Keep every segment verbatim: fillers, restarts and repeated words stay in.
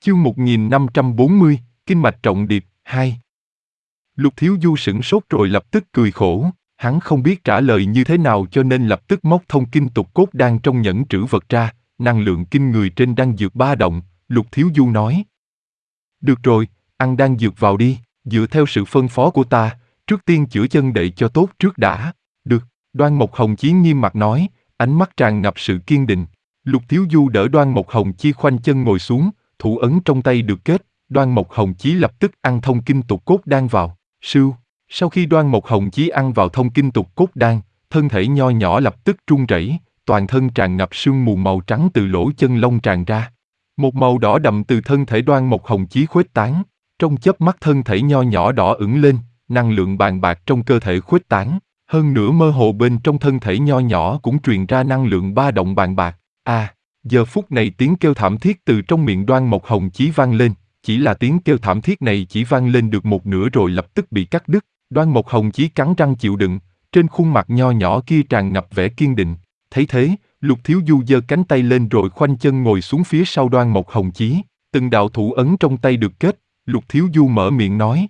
Chương một nghìn năm trăm bốn mươi, Kinh mạch trọng điệp, hai. Lục Thiếu Du sửng sốt rồi lập tức cười khổ, hắn không biết trả lời như thế nào cho nên lập tức móc thông kinh tục cốt đan trong nhẫn trữ vật ra, năng lượng kinh người trên đan dược ba động. Lục Thiếu Du nói: Được rồi, ăn đan dược vào đi, dựa theo sự phân phó của ta, trước tiên chữa chân đệ cho tốt trước đã. Được, Đoan Mộc Hồng Chí nghiêm mặt nói, ánh mắt tràn ngập sự kiên định. Lục Thiếu Du đỡ Đoan Mộc Hồng Chí khoanh chân ngồi xuống, thủ ấn trong tay được kết, Đoan Mộc Hồng Chí lập tức ăn thông kinh tục cốt đan vào. Sưu, sau khi Đoan Mộc Hồng Chí ăn vào thông kinh tục cốt đan, thân thể nho nhỏ lập tức run rẩy, toàn thân tràn ngập sương mù màu trắng từ lỗ chân lông tràn ra. Một màu đỏ đậm từ thân thể Đoan Mộc Hồng Chí khuếch tán, trong chớp mắt thân thể nho nhỏ đỏ ửng lên, năng lượng bàn bạc trong cơ thể khuếch tán, hơn nữa mơ hồ bên trong thân thể nho nhỏ cũng truyền ra năng lượng ba động bàn bạc. À, giờ phút này tiếng kêu thảm thiết từ trong miệng Đoan Mộc Hồng Chí vang lên, chỉ là tiếng kêu thảm thiết này chỉ vang lên được một nửa rồi lập tức bị cắt đứt. Đoan Mộc Hồng Chí cắn răng chịu đựng, trên khuôn mặt nho nhỏ kia tràn ngập vẻ kiên định. Thấy thế, Lục Thiếu Du giơ cánh tay lên rồi khoanh chân ngồi xuống phía sau Đoan Mộc Hồng Chí, từng đạo thủ ấn trong tay được kết. Lục Thiếu Du mở miệng nói: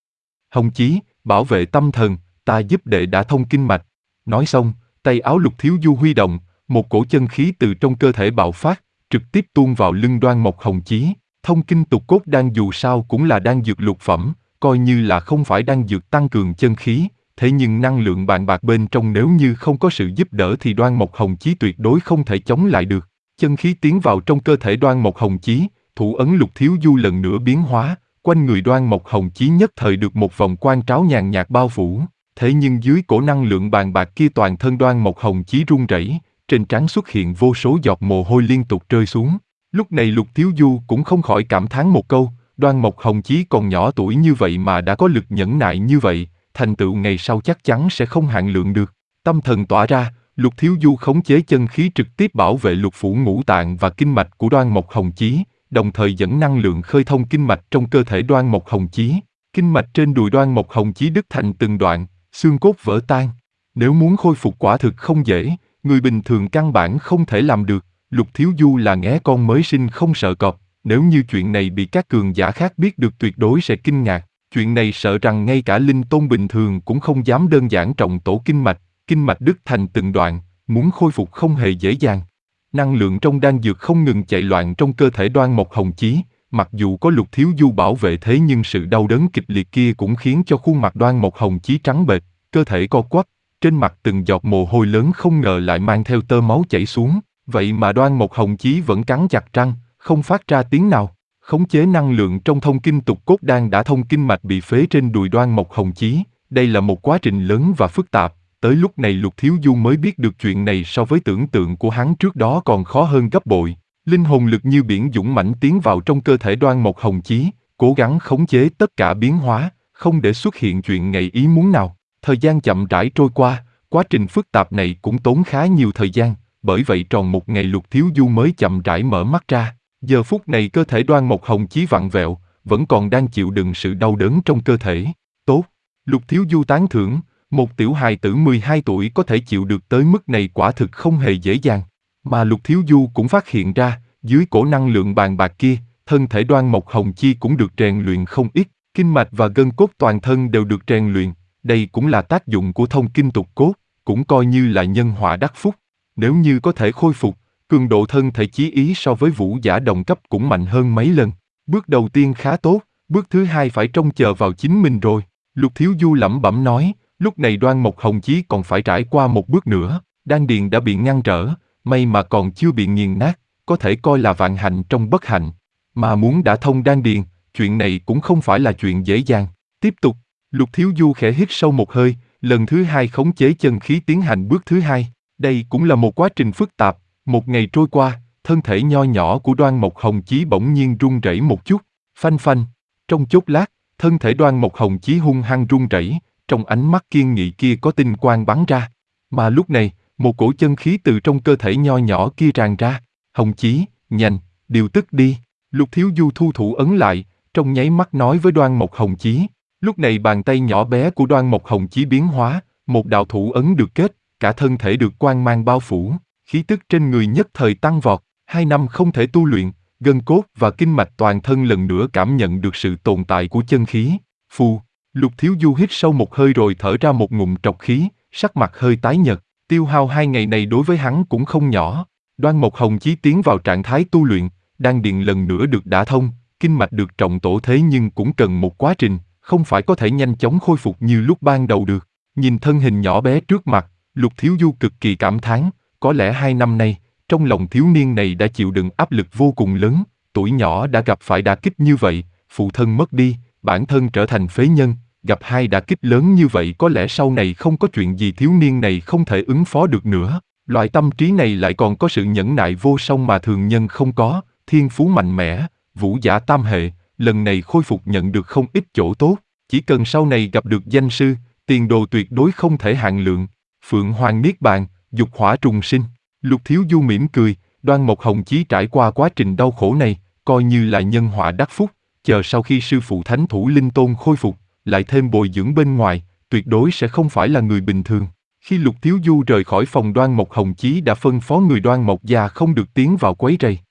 Hồng Chí, bảo vệ tâm thần, ta giúp đệ đã thông kinh mạch. Nói xong, tay áo Lục Thiếu Du huy động, một cổ chân khí từ trong cơ thể bạo phát, trực tiếp tuôn vào lưng Đoan Mộc Hồng Chí. Thông kinh tục cốt đan dù sao cũng là đan dược lục phẩm, coi như là không phải đan dược tăng cường chân khí, thế nhưng năng lượng bàn bạc bên trong nếu như không có sự giúp đỡ thì Đoan Mộc Hồng Chí tuyệt đối không thể chống lại được. Chân khí tiến vào trong cơ thể Đoan Mộc Hồng Chí, thủ ấn Lục Thiếu Du lần nữa biến hóa, quanh người Đoan Mộc Hồng Chí nhất thời được một vòng quang tráo nhàn nhạt bao phủ. Thế nhưng dưới cổ năng lượng bàn bạc kia toàn thân Đoan Mộc Hồng Chí run rẩy, trên trán xuất hiện vô số giọt mồ hôi liên tục rơi xuống. Lúc này Lục Thiếu Du cũng không khỏi cảm thán một câu, Đoan Mộc Hồng Chí còn nhỏ tuổi như vậy mà đã có lực nhẫn nại như vậy, thành tựu ngày sau chắc chắn sẽ không hạn lượng được. Tâm thần tỏa ra, Lục Thiếu Du khống chế chân khí trực tiếp bảo vệ lục phủ ngũ tạng và kinh mạch của Đoan Mộc Hồng Chí, đồng thời dẫn năng lượng khơi thông kinh mạch trong cơ thể Đoan Mộc Hồng Chí. Kinh mạch trên đùi Đoan Mộc Hồng Chí đứt thành từng đoạn, xương cốt vỡ tan. Nếu muốn khôi phục quả thực không dễ, người bình thường căn bản không thể làm được. Lục Thiếu Du là nghé con mới sinh không sợ cọp, nếu như chuyện này bị các cường giả khác biết được tuyệt đối sẽ kinh ngạc. Chuyện này sợ rằng ngay cả linh tôn bình thường cũng không dám đơn giản trọng tổ kinh mạch, kinh mạch đứt thành từng đoạn, muốn khôi phục không hề dễ dàng. Năng lượng trong đan dược không ngừng chạy loạn trong cơ thể Đoan Mộc Hồng Chí, mặc dù có Lục Thiếu Du bảo vệ thế nhưng sự đau đớn kịch liệt kia cũng khiến cho khuôn mặt Đoan Mộc Hồng Chí trắng bệch, cơ thể co quắp, trên mặt từng giọt mồ hôi lớn không ngờ lại mang theo tơ máu chảy xuống. Vậy mà Đoan Mộc Hồng Chí vẫn cắn chặt răng, không phát ra tiếng nào. Khống chế năng lượng trong thông kinh tục cốt đan đã thông kinh mạch bị phế trên đùi Đoan Mộc Hồng Chí. Đây là một quá trình lớn và phức tạp. Tới lúc này Lục Thiếu Du mới biết được chuyện này so với tưởng tượng của hắn trước đó còn khó hơn gấp bội. Linh hồn lực như biển dũng mãnh tiến vào trong cơ thể Đoan Mộc Hồng Chí, cố gắng khống chế tất cả biến hóa, không để xuất hiện chuyện ngoài ý muốn nào. Thời gian chậm rãi trôi qua, quá trình phức tạp này cũng tốn khá nhiều thời gian. Bởi vậy tròn một ngày Lục Thiếu Du mới chậm rãi mở mắt ra. Giờ phút này cơ thể Đoan Mộc Hồng Chí vặn vẹo, vẫn còn đang chịu đựng sự đau đớn trong cơ thể. Tốt, Lục Thiếu Du tán thưởng, một tiểu hài tử mười hai tuổi có thể chịu được tới mức này quả thực không hề dễ dàng. Mà Lục Thiếu Du cũng phát hiện ra, dưới cổ năng lượng bàn bạc kia, thân thể Đoan Mộc Hồng Chí cũng được rèn luyện không ít, kinh mạch và gân cốt toàn thân đều được rèn luyện. Đây cũng là tác dụng của thông kinh tục cốt, cũng coi như là nhân họa đắc phúc. Nếu như có thể khôi phục, cường độ thân thể chí ý so với vũ giả đồng cấp cũng mạnh hơn mấy lần. Bước đầu tiên khá tốt, bước thứ hai phải trông chờ vào chính mình rồi. Lục Thiếu Du lẩm bẩm nói, lúc này Đoan Mộc Hồng Chí còn phải trải qua một bước nữa. Đan điền đã bị ngăn trở, may mà còn chưa bị nghiền nát, có thể coi là vạn hạnh trong bất hạnh. Mà muốn đã thông đan điền, chuyện này cũng không phải là chuyện dễ dàng. Tiếp tục, Lục Thiếu Du khẽ hít sâu một hơi, lần thứ hai khống chế chân khí tiến hành bước thứ hai. Đây cũng là một quá trình phức tạp. Một ngày trôi qua, thân thể nho nhỏ của Đoan Mộc Hồng Chí bỗng nhiên run rẩy một chút, phanh phanh. Trong chốc lát, thân thể Đoan Mộc Hồng Chí hung hăng run rẩy, trong ánh mắt kiên nghị kia có tinh quang bắn ra. Mà lúc này, một cổ chân khí từ trong cơ thể nho nhỏ kia tràn ra. Hồng Chí, nhanh, điều tức đi. Lục Thiếu Du thu thủ ấn lại, trong nháy mắt nói với Đoan Mộc Hồng Chí. Lúc này bàn tay nhỏ bé của Đoan Mộc Hồng Chí biến hóa, một đạo thủ ấn được kết, cả thân thể được quang mang bao phủ, khí tức trên người nhất thời tăng vọt. Hai năm không thể tu luyện, gân cốt và kinh mạch toàn thân lần nữa cảm nhận được sự tồn tại của chân khí. Phù, Lục Thiếu Du hít sâu một hơi rồi thở ra một ngụm trọc khí, sắc mặt hơi tái nhợt. Tiêu hao hai ngày này đối với hắn cũng không nhỏ. Đoan Mộc Hồng Chí tiến vào trạng thái tu luyện, đan điền lần nữa được đả thông, kinh mạch được trọng tổ thế nhưng cũng cần một quá trình, không phải có thể nhanh chóng khôi phục như lúc ban đầu được. Nhìn thân hình nhỏ bé trước mặt, Lục Thiếu Du cực kỳ cảm thán, có lẽ hai năm nay, trong lòng thiếu niên này đã chịu đựng áp lực vô cùng lớn, tuổi nhỏ đã gặp phải đả kích như vậy, phụ thân mất đi, bản thân trở thành phế nhân, gặp hai đả kích lớn như vậy có lẽ sau này không có chuyện gì thiếu niên này không thể ứng phó được nữa. Loại tâm trí này lại còn có sự nhẫn nại vô song mà thường nhân không có, thiên phú mạnh mẽ, vũ giả tam hệ, lần này khôi phục nhận được không ít chỗ tốt, chỉ cần sau này gặp được danh sư, tiền đồ tuyệt đối không thể hạn lượng. Phượng Hoàng Niết Bàn, dục hỏa trùng sinh. Lục Thiếu Du mỉm cười, Đoan Mộc Hồng Chí trải qua quá trình đau khổ này, coi như là nhân họa đắc phúc, chờ sau khi sư phụ Thánh Thủ Linh Tôn khôi phục, lại thêm bồi dưỡng bên ngoài, tuyệt đối sẽ không phải là người bình thường. Khi Lục Thiếu Du rời khỏi phòng Đoan Mộc Hồng Chí đã phân phó người Đoan Mộc gia không được tiến vào quấy rầy.